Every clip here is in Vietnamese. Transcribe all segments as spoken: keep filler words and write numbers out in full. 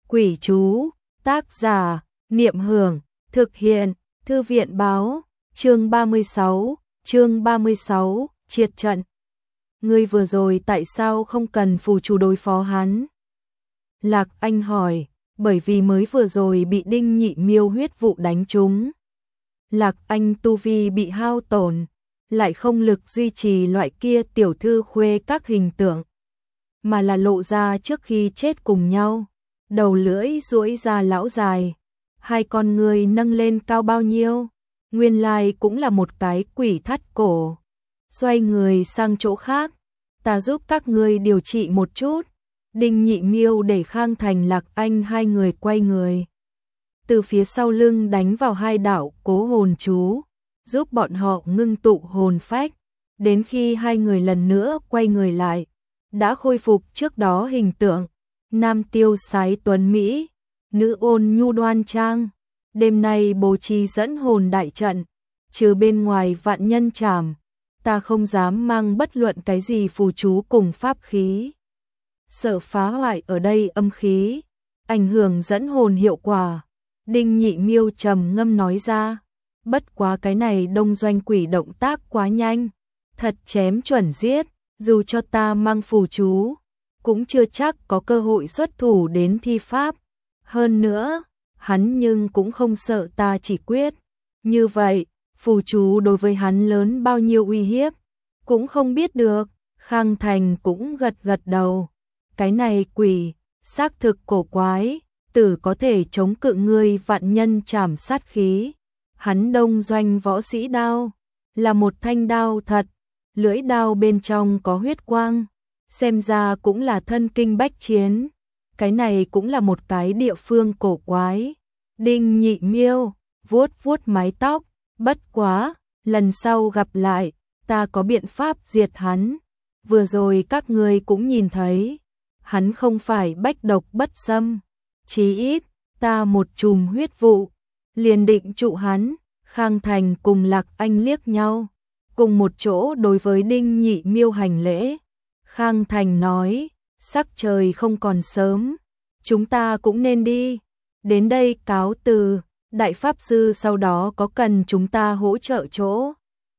Quỷ chú, tác giả, Niệm Hưởng, thực hiện, Thư viện báo, chương ba mươi sáu, chương ba mươi sáu, triệt trận. Ngươi vừa rồi tại sao không cần phù chú đối phó hắn? Lạc Anh hỏi, bởi vì mới vừa rồi bị Đinh Nhị Miêu huyết vụ đánh trúng. Lạc Anh tu vi bị hao tổn, lại không lực duy trì loại kia tiểu thư khuê các hình tượng, mà là lộ ra trước khi chết cùng nhau, đầu lưỡi duỗi ra lão dài, hai con người nâng lên cao bao nhiêu, nguyên lai cũng là một cái quỷ thắt cổ. Xoay người sang chỗ khác, ta giúp các ngươi điều trị một chút. Đinh Nhị Miêu để Khang Thành Lạc Anh hai người quay người, từ phía sau lưng đánh vào hai đạo cố hồn chú, giúp bọn họ ngưng tụ hồn phách, đến khi hai người lần nữa quay người lại, đã khôi phục trước đó hình tượng, nam tiêu sái tuấn mỹ, nữ ôn nhu đoan trang. Đêm nay bố trí dẫn hồn đại trận, trừ bên ngoài vạn nhân trảm, ta không dám mang bất luận cái gì phù chú cùng pháp khí, sợ phá hoại ở đây âm khí, ảnh hưởng dẫn hồn hiệu quả. Đinh Nhị Miêu trầm ngâm nói ra, bất quá cái này đông doanh quỷ động tác quá nhanh, thật chém chuẩn giết, dù cho ta mang phù chú, cũng chưa chắc có cơ hội xuất thủ đến thi pháp. Hơn nữa, hắn nhưng cũng không sợ ta chỉ quyết. Như vậy, phù chú đối với hắn lớn bao nhiêu uy hiếp, cũng không biết được. Khang Thành cũng gật gật đầu. Cái này quỷ, xác thực cổ quái, tử có thể chống cự ngươi vạn nhân trảm sát khí. Hắn đông doanh võ sĩ đao, là một thanh đao thật, lưỡi đao bên trong có huyết quang, xem ra cũng là thân kinh bách chiến. Cái này cũng là một cái địa phương cổ quái. Đinh Nhị Miêu vuốt vuốt mái tóc, bất quá, lần sau gặp lại, ta có biện pháp diệt hắn. Vừa rồi các ngươi cũng nhìn thấy, hắn không phải bách độc bất xâm, chí ít, ta một chùm huyết vụ, liền định trụ hắn. Khang Thành cùng Lạc Anh liếc nhau, cùng một chỗ đối với Đinh Nhị Miêu hành lễ. Khang Thành nói, sắc trời không còn sớm, chúng ta cũng nên đi. Đến đây cáo từ, đại pháp sư sau đó có cần chúng ta hỗ trợ chỗ,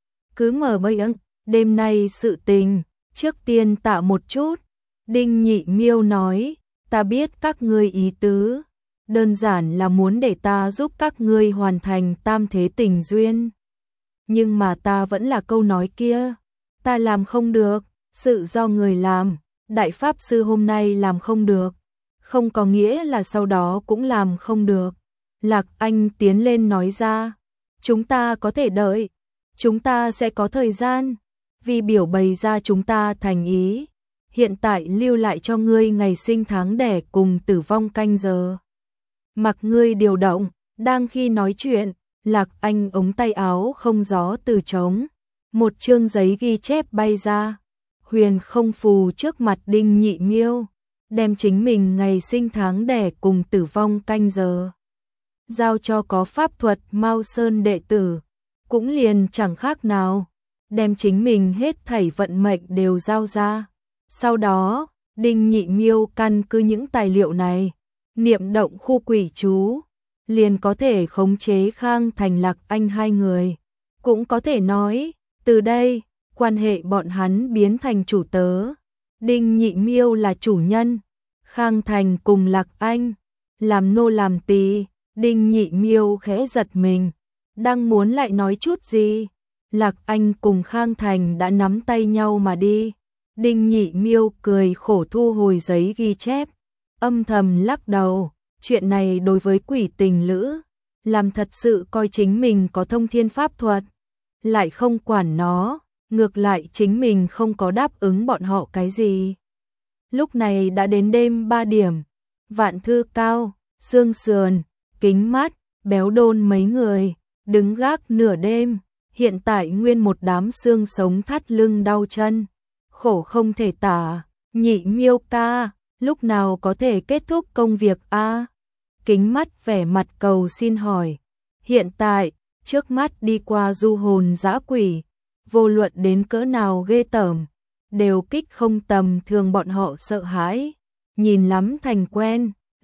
cứ mở bơi ưng. Đêm nay sự tình, trước tiên tạ một chút. Đinh Nhị Miêu nói, ta biết các ngươi ý tứ, đơn giản là muốn để ta giúp các ngươi hoàn thành tam thế tình duyên. Nhưng mà ta vẫn là câu nói kia, ta làm không được, sự do người làm. Đại pháp sư hôm nay làm không được, không có nghĩa là sau đó cũng làm không được. Lạc Anh tiến lên nói ra, chúng ta có thể đợi, chúng ta sẽ có thời gian, vì biểu bày ra chúng ta thành ý. Hiện tại lưu lại cho ngươi ngày sinh tháng đẻ cùng tử vong canh giờ, mặc ngươi điều động. Đang khi nói chuyện, Lạc Anh ống tay áo không gió từ trống, một chương giấy ghi chép bay ra, huyền không phù trước mặt Đinh Nhị Miêu, đem chính mình ngày sinh tháng đẻ cùng tử vong canh giờ giao cho có pháp thuật Mao Sơn đệ tử, cũng liền chẳng khác nào đem chính mình hết thảy vận mệnh đều giao ra. Sau đó, Đinh Nhị Miêu căn cứ những tài liệu này, niệm động khu quỷ chú, liền có thể khống chế Khang Thành Lạc Anh hai người. Cũng có thể nói, từ đây, quan hệ bọn hắn biến thành chủ tớ. Đinh Nhị Miêu là chủ nhân, Khang Thành cùng Lạc Anh làm nô làm tỳ. Đinh Nhị Miêu khẽ giật mình, đang muốn lại nói chút gì, Lạc Anh cùng Khang Thành đã nắm tay nhau mà đi. Đinh Nhị Miêu cười khổ thu hồi giấy ghi chép, âm thầm lắc đầu, chuyện này đối với quỷ tình lữ, làm thật sự coi chính mình có thông thiên pháp thuật, lại không quản nó, ngược lại chính mình không có đáp ứng bọn họ cái gì. Lúc này đã đến đêm ba điểm, Vạn Thư Cao, Sương Sườn, Kính Mắt, Béo Đôn mấy người đứng gác nửa đêm, hiện tại nguyên một đám xương sống thắt lưng đau chân, khổ không thể tả. Nhị Miêu ca, lúc nào có thể kết thúc công việc a? Kính Mắt vẻ mặt cầu xin hỏi. Hiện tại, trước mắt đi qua du hồn dã quỷ, vô luận đến cỡ nào ghê tởm, đều kích không tầm thường bọn họ sợ hãi, nhìn lắm thành quen,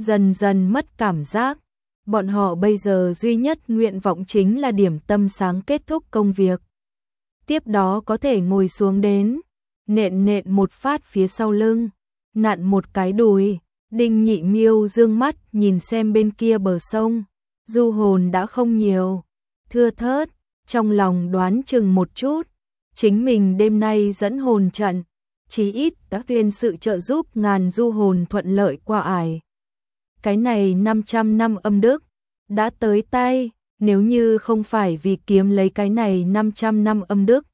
dần dần mất cảm giác. Bọn họ bây giờ duy nhất nguyện vọng chính là điểm tâm sáng kết thúc công việc. Tiếp đó có thể ngồi xuống đến, nện nện một phát phía sau lưng, nặn một cái đùi. Đinh Nhị Miêu dương mắt nhìn xem bên kia bờ sông, du hồn đã không nhiều, thưa thớt, trong lòng đoán chừng một chút, chính mình đêm nay dẫn hồn trận, chí ít đã tuyên sự trợ giúp ngàn du hồn thuận lợi qua ải. Cái này năm trăm năm âm đức đã tới tay, nếu như không phải vì kiếm lấy cái này năm trăm năm âm đức,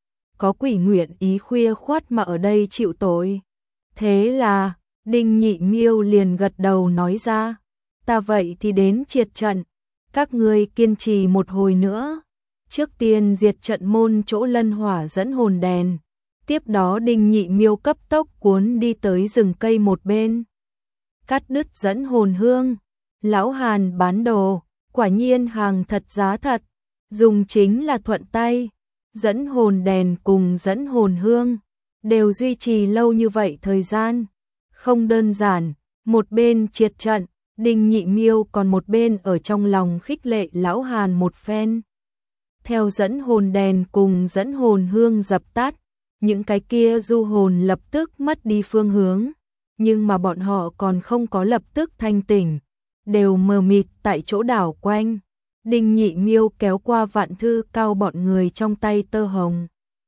có quỷ nguyện ý khuya khoắt mà ở đây chịu tội. Thế là Đinh Nhị Miêu liền gật đầu nói ra, ta vậy thì đến triệt trận, các ngươi kiên trì một hồi nữa. Trước tiên diệt trận môn chỗ lân hỏa dẫn hồn đèn, tiếp đó Đinh Nhị Miêu cấp tốc cuốn đi tới rừng cây một bên. Cắt đứt dẫn hồn hương, lão Hàn bán đồ, quả nhiên hàng thật giá thật, dùng chính là thuận tay, dẫn hồn đèn cùng dẫn hồn hương, đều duy trì lâu như vậy thời gian. Không đơn giản, một bên triệt trận, Đinh Nhị Miêu còn một bên ở trong lòng khích lệ lão Hàn một phen. Theo dẫn hồn đèn cùng dẫn hồn hương dập tắt, những cái kia du hồn lập tức mất đi phương hướng, nhưng mà bọn họ còn không có lập tức thanh tỉnh, đều mờ mịt tại chỗ đảo quanh. Đinh Nhị Miêu kéo qua Vạn Thư Cao bọn người trong tay tơ hồng,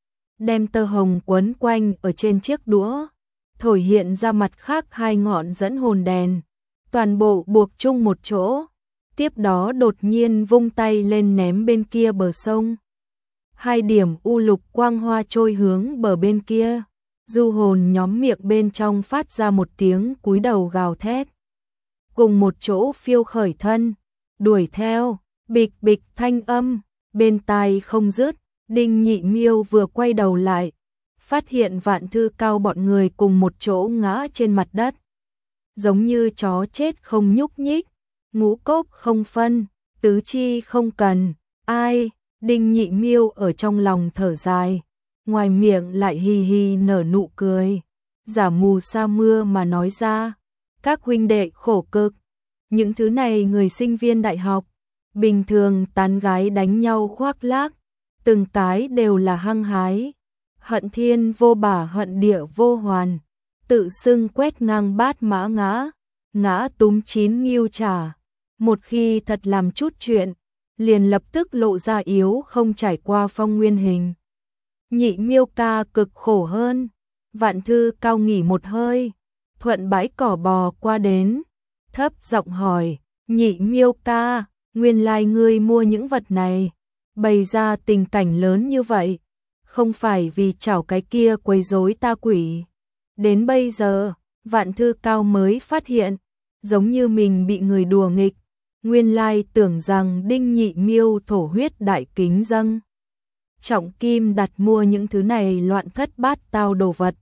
đem tơ hồng quấn quanh ở trên chiếc đũa, thổi hiện ra mặt khác hai ngọn dẫn hồn đèn, toàn bộ buộc chung một chỗ, tiếp đó đột nhiên vung tay lên ném bên kia bờ sông. Hai điểm u lục quang hoa trôi hướng bờ bên kia, du hồn nhóm miệng bên trong phát ra một tiếng cúi đầu gào thét. Cùng một chỗ phiêu khởi thân, đuổi theo, bịch bịch thanh âm, bên tai không dứt. Đinh Nhị Miêu vừa quay đầu lại, phát hiện Vạn Thư Cao bọn người cùng một chỗ ngã trên mặt đất, giống như chó chết không nhúc nhích, ngũ cốc không phân, tứ chi không cần, ai. Đinh Nhị Miêu ở trong lòng thở dài, ngoài miệng lại hì hì nở nụ cười, giả mù sa mưa mà nói ra, các huynh đệ khổ cực, những thứ này người sinh viên đại học, bình thường tán gái đánh nhau khoác lác, từng cái đều là hăng hái, hận thiên vô bả hận địa vô hoàn, tự xưng quét ngang bát mã ngã, ngã túm chín nghiêu trả, một khi thật làm chút chuyện, liền lập tức lộ ra yếu không trải qua phong nguyên hình. Nhị Miêu ca cực khổ hơn. Vạn Thư Cao nghỉ một hơi, thuận bãi cỏ bò qua đến, thấp giọng hỏi, Nhị Miêu ca, nguyên lai ngươi mua những vật này, bày ra tình cảnh lớn như vậy, không phải vì chảo cái kia quấy rối ta quỷ. Đến bây giờ, Vạn Thư Cao mới phát hiện, giống như mình bị người đùa nghịch, nguyên lai tưởng rằng Đinh Nhị Miêu thổ huyết đại kính dâng trọng kim đặt mua những thứ này loạn thất bát tao đồ vật,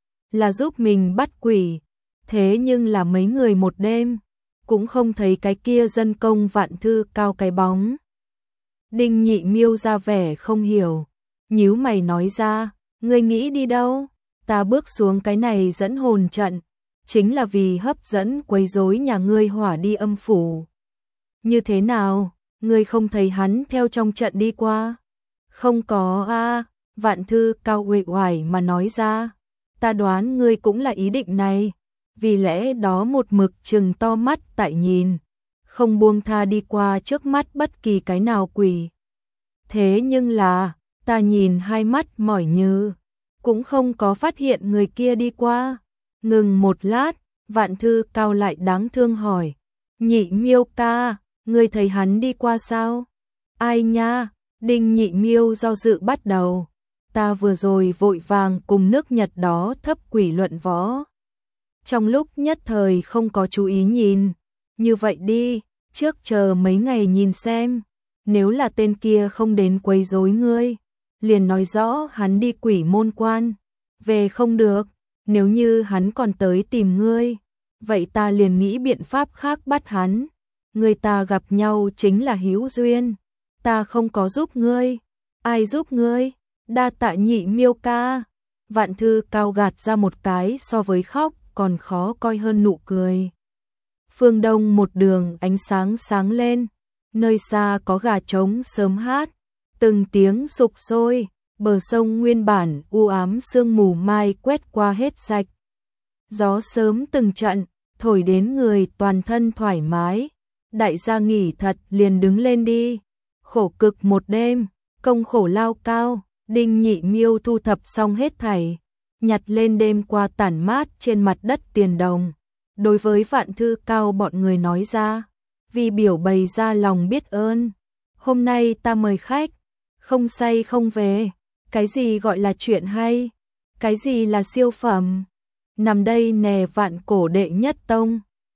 là giúp mình bắt quỷ, thế nhưng là mấy người một đêm, cũng không thấy cái kia dân công Vạn Thư Cao cái bóng. Đinh Nhị Miêu ra vẻ không hiểu, nhíu mày nói ra, ngươi nghĩ đi đâu? Ta bước xuống cái này dẫn hồn trận, chính là vì hấp dẫn quấy rối nhà ngươi hỏa đi âm phủ. Như thế nào, ngươi không thấy hắn theo trong trận đi qua? Không có a. À, Vạn Thư Cao uể oải mà nói ra, ta đoán ngươi cũng là ý định này, vì lẽ đó một mực trừng to mắt tại nhìn, không buông tha đi qua trước mắt bất kỳ cái nào quỷ. Thế nhưng là, ta nhìn hai mắt mỏi như, cũng không có phát hiện người kia đi qua. Ngừng một lát, Vạn Thư Cao lại đáng thương hỏi, Nhị Miêu ca, ngươi thấy hắn đi qua sao? Ai nha? Đinh Nhị Miêu do dự bắt đầu, ta vừa rồi vội vàng cùng nước Nhật đó thấp quỷ luận võ, trong lúc nhất thời không có chú ý nhìn. Như vậy đi, trước chờ mấy ngày nhìn xem, nếu là tên kia không đến quấy rối ngươi, liền nói rõ hắn đi quỷ môn quan, về không được, nếu như hắn còn tới tìm ngươi, vậy ta liền nghĩ biện pháp khác bắt hắn. Người ta gặp nhau chính là hữu duyên, ta không có giúp ngươi, ai giúp ngươi? Đa tạ Nhị Miêu ca. Vạn Thư Cao gạt ra một cái so với khóc còn khó coi hơn nụ cười. Phương đông một đường ánh sáng sáng lên, nơi xa có gà trống sớm hát, từng tiếng sục sôi, bờ sông nguyên bản u ám sương mù mai quét qua hết sạch. Gió sớm từng trận, thổi đến người toàn thân thoải mái, đại gia nghỉ thật liền đứng lên đi. Khổ cực một đêm, công khổ lao cao, Đinh Nhị Miêu thu thập xong hết thảy, nhặt lên đêm qua tản mát trên mặt đất tiền đồng. Đối với Vạn Thư Cao bọn người nói ra, vì biểu bày ra lòng biết ơn. Hôm nay ta mời khách, không say không về, cái gì gọi là chuyện hay, cái gì là siêu phẩm. Nằm đây nè Vạn Cổ đệ nhất tông,